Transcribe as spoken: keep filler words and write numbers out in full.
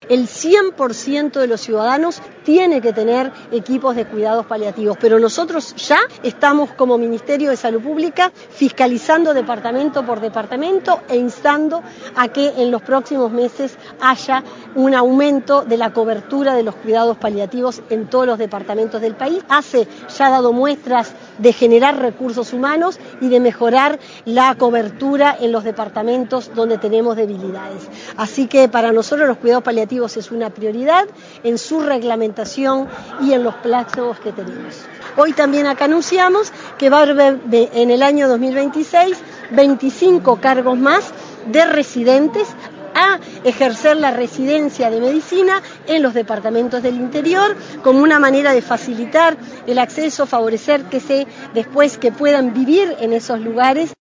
El cien por ciento de los ciudadanos tiene que tener equipos de cuidados paliativos, pero nosotros ya estamos como Ministerio de Salud Pública fiscalizando departamento por departamento e instando a que en los próximos meses haya un aumento de la cobertura de los cuidados paliativos en todos los departamentos del país. ACE ya ha dado muestras de generar recursos humanos y de mejorar la cobertura en los departamentos donde tenemos debilidades. Así que para nosotros los cuidados paliativos es una prioridad en su reglamentación y en los plazos que tenemos. Hoy también acá anunciamos que va a haber en el año dos mil veintiséis veinticinco cargos más de residentes a ejercer la residencia de medicina en los departamentos del interior como una manera de facilitar el acceso, favorecer que se después que puedan vivir en esos lugares.